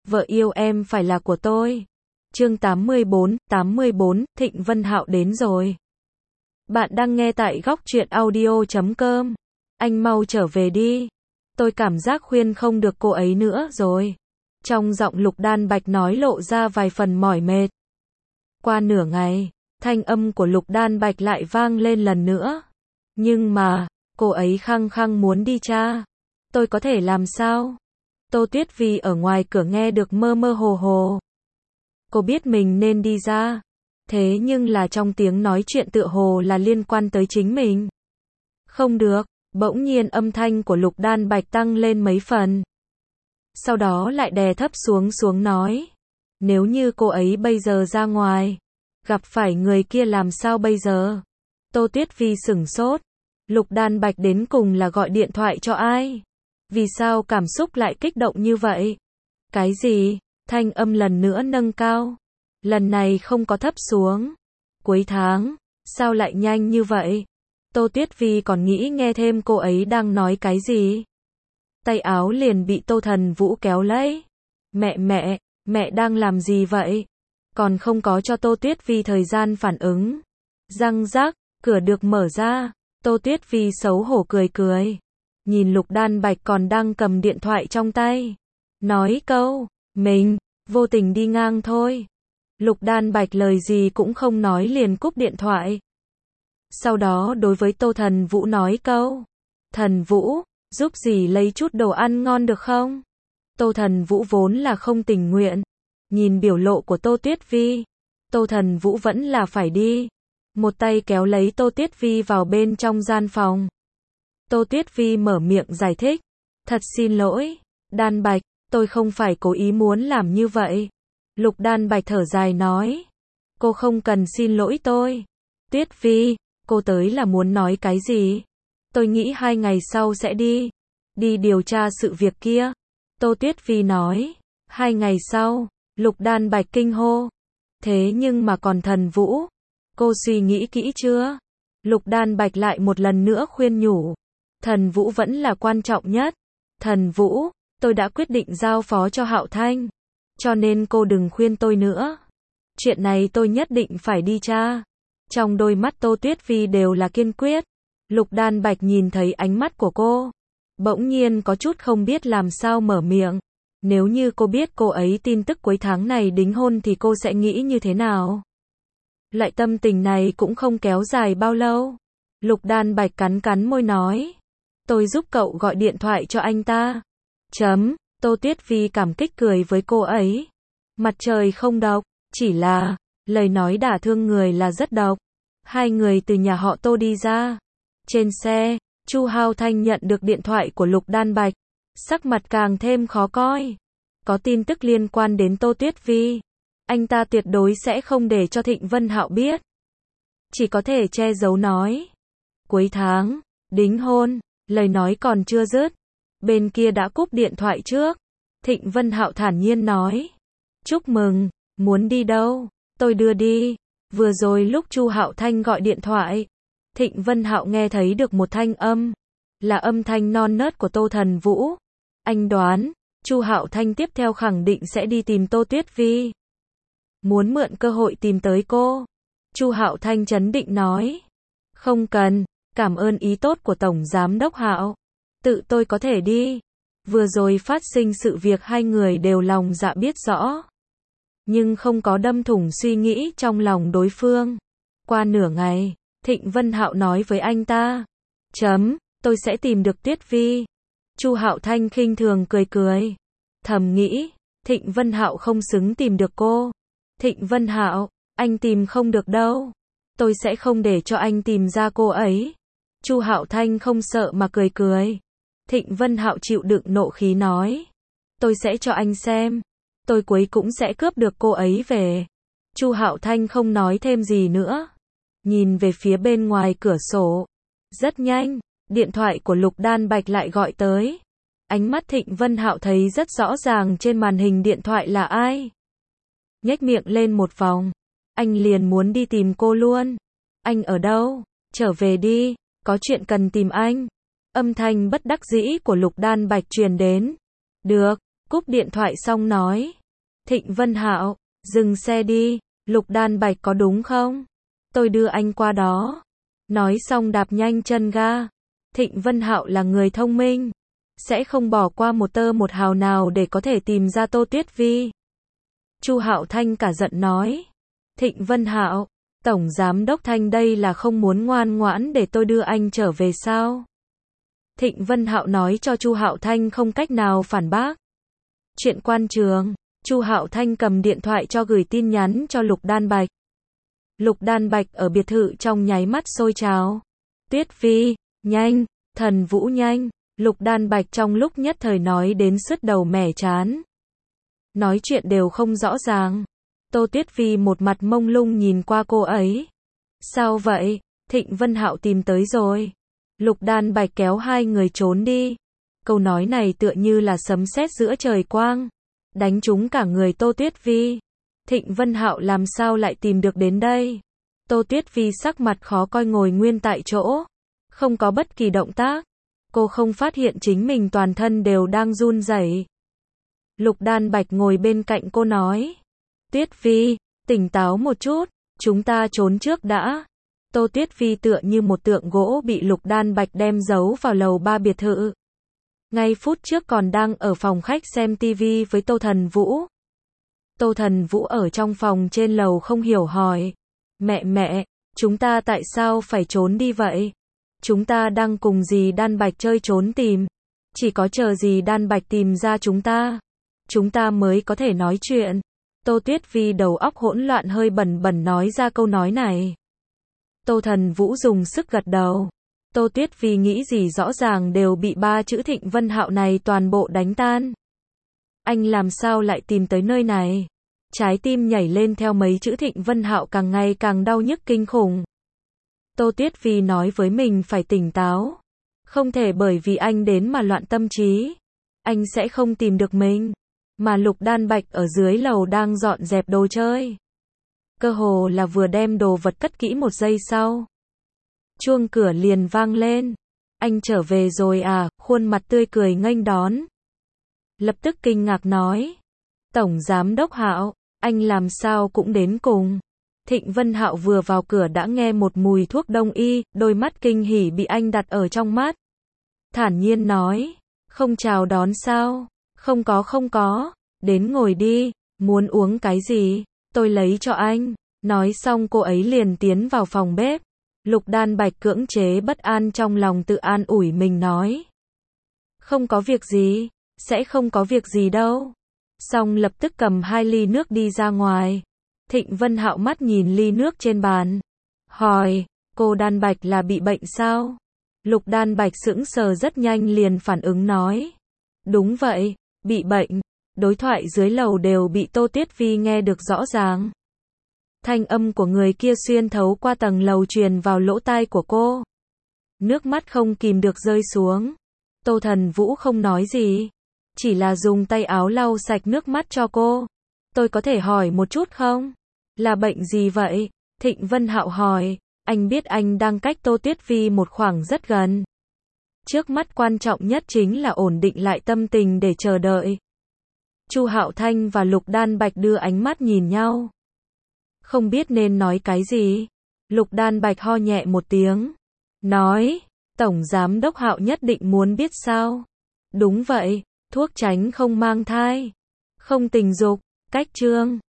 vợ yêu em phải là của tôi. Chương 84, Thịnh Vân Hạo đến rồi. Bạn đang nghe tại góc truyện audio.com. Anh mau trở về đi. Tôi cảm giác khuyên không được cô ấy nữa rồi. Trong giọng Lục Đan Bạch nói lộ ra vài phần mỏi mệt. Qua nửa ngày, thanh âm của Lục Đan Bạch lại vang lên lần nữa. Nhưng mà, cô ấy khăng khăng muốn đi cha. Tôi có thể làm sao? Tô Tuyết Vi ở ngoài cửa nghe được mơ mơ hồ hồ. Cô biết mình nên đi ra. Thế nhưng là trong tiếng nói chuyện tựa hồ là liên quan tới chính mình. Không được, bỗng nhiên âm thanh của Lục Đan Bạch tăng lên mấy phần. Sau đó lại đè thấp xuống nói. Nếu như cô ấy bây giờ ra ngoài, gặp phải người kia làm sao bây giờ? Tô Tuyết Vi sửng sốt. Lục Đan Bạch đến cùng là gọi điện thoại cho ai? Vì sao cảm xúc lại kích động như vậy? Cái gì? Thanh âm lần nữa nâng cao. Lần này không có thấp xuống. Cuối tháng, sao lại nhanh như vậy? Tô Tuyết Vi còn nghĩ nghe thêm cô ấy đang nói cái gì. Tay áo liền bị Tô Thần Vũ kéo lấy. Mẹ đang làm gì vậy? Còn không có cho Tô Tuyết Vi thời gian phản ứng. Răng rắc, cửa được mở ra. Tô Tuyết Vi xấu hổ cười. Nhìn Lục Đan Bạch còn đang cầm điện thoại trong tay. Nói câu, mình, vô tình đi ngang thôi. Lục Đan Bạch lời gì cũng không nói liền cúp điện thoại. Sau đó đối với Tô Thần Vũ nói câu. Thần Vũ, giúp dì lấy chút đồ ăn ngon được không? Tô Thần Vũ vốn là không tình nguyện. Nhìn biểu lộ của Tô Tuyết Vi. Tô Thần Vũ vẫn là phải đi. Một tay kéo lấy Tô Tuyết Vi vào bên trong gian phòng. Tô Tuyết Vi mở miệng giải thích. Thật xin lỗi, Đan Bạch, tôi không phải cố ý muốn làm như vậy. Lục Đan Bạch thở dài nói. Cô không cần xin lỗi tôi. Tuyết Vi, cô tới là muốn nói cái gì? Tôi nghĩ 2 ngày sau sẽ đi. Đi điều tra sự việc kia. Tô Tuyết Vi nói. 2 ngày sau, Lục Đan Bạch kinh hô. Thế nhưng mà còn Thần Vũ. Cô suy nghĩ kỹ chưa? Lục Đan Bạch lại một lần nữa khuyên nhủ. Thần Vũ vẫn là quan trọng nhất. Thần Vũ, tôi đã quyết định giao phó cho Hạo Thanh. Cho nên cô đừng khuyên tôi nữa. Chuyện này tôi nhất định phải đi tra. Trong đôi mắt Tô Tuyết Vi đều là kiên quyết. Lục Đan Bạch nhìn thấy ánh mắt của cô. Bỗng nhiên có chút không biết làm sao mở miệng. Nếu như cô biết cô ấy tin tức cuối tháng này đính hôn thì cô sẽ nghĩ như thế nào? Loại tâm tình này cũng không kéo dài bao lâu. Lục Đan Bạch cắn môi nói. Tôi giúp cậu gọi điện thoại cho anh ta. Tô Tuyết Vi cảm kích cười với cô ấy. Mặt trời không độc, chỉ là, lời nói đả thương người là rất độc. Hai người từ nhà họ Tô đi ra. Trên xe, Chu Hao Thanh nhận được điện thoại của Lục Đan Bạch. Sắc mặt càng thêm khó coi. Có tin tức liên quan đến Tô Tuyết Vi. Anh ta tuyệt đối sẽ không để cho Thịnh Vân Hạo biết. Chỉ có thể che giấu nói. Cuối tháng, đính hôn, lời nói còn chưa dứt. Bên kia đã cúp điện thoại trước. Thịnh Vân Hạo thản nhiên nói. Chúc mừng, muốn đi đâu? Tôi đưa đi. Vừa rồi lúc Chu Hạo Thanh gọi điện thoại. Thịnh Vân Hạo nghe thấy được một thanh âm. Là âm thanh non nớt của Tô Thần Vũ. Anh đoán, Chu Hạo Thanh tiếp theo khẳng định sẽ đi tìm Tô Tuyết Vi. Muốn mượn cơ hội tìm tới cô. Chu Hạo Thanh trấn định nói. Không cần, cảm ơn ý tốt của Tổng Giám Đốc Hạo. Tự tôi có thể đi. Vừa rồi phát sinh sự việc hai người đều lòng dạ biết rõ. Nhưng không có đâm thủng suy nghĩ trong lòng đối phương. Qua nửa ngày, Thịnh Vân Hạo nói với anh ta. Tôi sẽ tìm được Tuyết Vi. Chu Hạo Thanh khinh thường cười. Thầm nghĩ, Thịnh Vân Hạo không xứng tìm được cô. Thịnh Vân Hạo, anh tìm không được đâu. Tôi sẽ không để cho anh tìm ra cô ấy. Chu Hạo Thanh không sợ mà cười. Thịnh Vân Hạo chịu đựng nộ khí nói. Tôi sẽ cho anh xem. Tôi cuối cũng sẽ cướp được cô ấy về. Chu Hạo Thanh không nói thêm gì nữa. Nhìn về phía bên ngoài cửa sổ. Rất nhanh, điện thoại của Lục Đan Bạch lại gọi tới. Ánh mắt Thịnh Vân Hạo thấy rất rõ ràng trên màn hình điện thoại là ai. Nhếch miệng lên một vòng. Anh liền muốn đi tìm cô luôn. Anh ở đâu? Trở về đi, có chuyện cần tìm anh. Âm thanh bất đắc dĩ của Lục Đan Bạch truyền đến. Được, cúp điện thoại xong nói. Thịnh Vân Hạo, dừng xe đi, Lục Đan Bạch có đúng không? Tôi đưa anh qua đó. Nói xong đạp nhanh chân ga. Thịnh Vân Hạo là người thông minh, sẽ không bỏ qua một tơ một hào nào để có thể tìm ra Tô Tuyết Vi. Chu Hạo Thanh cả giận nói. Thịnh Vân Hạo, Tổng Giám Đốc Thanh đây là không muốn ngoan ngoãn để tôi đưa anh trở về sao? Thịnh Vân Hạo nói cho Chu Hạo Thanh không cách nào phản bác. Chuyện quan trường, Chu Hạo Thanh cầm điện thoại cho gửi tin nhắn cho Lục Đan Bạch. Lục Đan Bạch ở biệt thự trong nháy mắt sôi trào. Tuyết Vi, nhanh, Thần Vũ nhanh, Lục Đan Bạch trong lúc nhất thời nói đến sứt đầu mẻ trán. Nói chuyện đều không rõ ràng. Tô Tuyết Vi một mặt mông lung nhìn qua cô ấy. Sao vậy? Thịnh Vân Hạo tìm tới rồi. Lục Đan Bạch kéo hai người trốn đi. Câu nói này tựa như là sấm sét giữa trời quang, đánh trúng cả người Tô Tuyết Vi. Thịnh Vân Hạo làm sao lại tìm được đến đây? Tô Tuyết Vi sắc mặt khó coi ngồi nguyên tại chỗ, không có bất kỳ động tác. Cô không phát hiện chính mình toàn thân đều đang run rẩy. Lục Đan Bạch ngồi bên cạnh cô nói. Tuyết Vi, tỉnh táo một chút, chúng ta trốn trước đã. Tô Tuyết Vi tựa như một tượng gỗ bị Lục Đan Bạch đem giấu vào lầu 3 biệt thự. Ngay phút trước còn đang ở phòng khách xem tivi với Tô Thần Vũ. Tô Thần Vũ ở trong phòng trên lầu không hiểu hỏi. Mẹ, chúng ta tại sao phải trốn đi vậy? Chúng ta đang cùng dì Đan Bạch chơi trốn tìm. Chỉ có chờ dì Đan Bạch tìm ra chúng ta mới có thể nói chuyện. Tô Tuyết Vi đầu óc hỗn loạn hơi bần bần nói ra câu nói này. Tô Thần Vũ dùng sức gật đầu. Tô Tuyết Vi nghĩ gì rõ ràng đều bị ba chữ Thịnh Vân Hạo này toàn bộ đánh tan. Anh làm sao lại tìm tới nơi này? Trái tim nhảy lên theo mấy chữ Thịnh Vân Hạo càng ngày càng đau nhức kinh khủng. Tô Tuyết Vi nói với mình phải tỉnh táo. Không thể bởi vì anh đến mà loạn tâm trí. Anh sẽ không tìm được mình. Mà Lục Đan Bạch ở dưới lầu đang dọn dẹp đồ chơi. Cơ hồ là vừa đem đồ vật cất kỹ một giây sau. Chuông cửa liền vang lên. Anh trở về rồi à? Khuôn mặt tươi cười nghênh đón. Lập tức kinh ngạc nói. Tổng Giám Đốc Hạo, anh làm sao cũng đến cùng. Thịnh Vân Hạo vừa vào cửa đã nghe một mùi thuốc đông y, đôi mắt kinh hỉ bị anh đặt ở trong mắt. Thản nhiên nói. Không chào đón sao? Không có. Đến ngồi đi, muốn uống cái gì? Tôi lấy cho anh. Nói xong cô ấy liền tiến vào phòng bếp. Lục Đan Bạch cưỡng chế bất an trong lòng tự an ủi mình nói. Không có việc gì, sẽ không có việc gì đâu. Xong lập tức cầm 2 ly nước đi ra ngoài. Thịnh Vân Hạo mắt nhìn ly nước trên bàn. Hỏi, cô Đan Bạch là bị bệnh sao? Lục Đan Bạch sững sờ rất nhanh liền phản ứng nói. Đúng vậy, bị bệnh. Đối thoại dưới lầu đều bị Tô Tuyết Vi nghe được rõ ràng. Thanh âm của người kia xuyên thấu qua tầng lầu truyền vào lỗ tai của cô. Nước mắt không kìm được rơi xuống. Tô Thần Vũ không nói gì, chỉ là dùng tay áo lau sạch nước mắt cho cô. Tôi có thể hỏi một chút không? Là bệnh gì vậy? Thịnh Vân Hạo hỏi. Anh biết anh đang cách Tô Tuyết Vi một khoảng rất gần. Trước mắt quan trọng nhất chính là ổn định lại tâm tình để chờ đợi. Chu Hạo Thanh và Lục Đan Bạch đưa ánh mắt nhìn nhau. Không biết nên nói cái gì. Lục Đan Bạch ho nhẹ một tiếng. Nói, Tổng Giám Đốc Hạo nhất định muốn biết sao? Đúng vậy, thuốc tránh không mang thai, không tình dục, cách chương.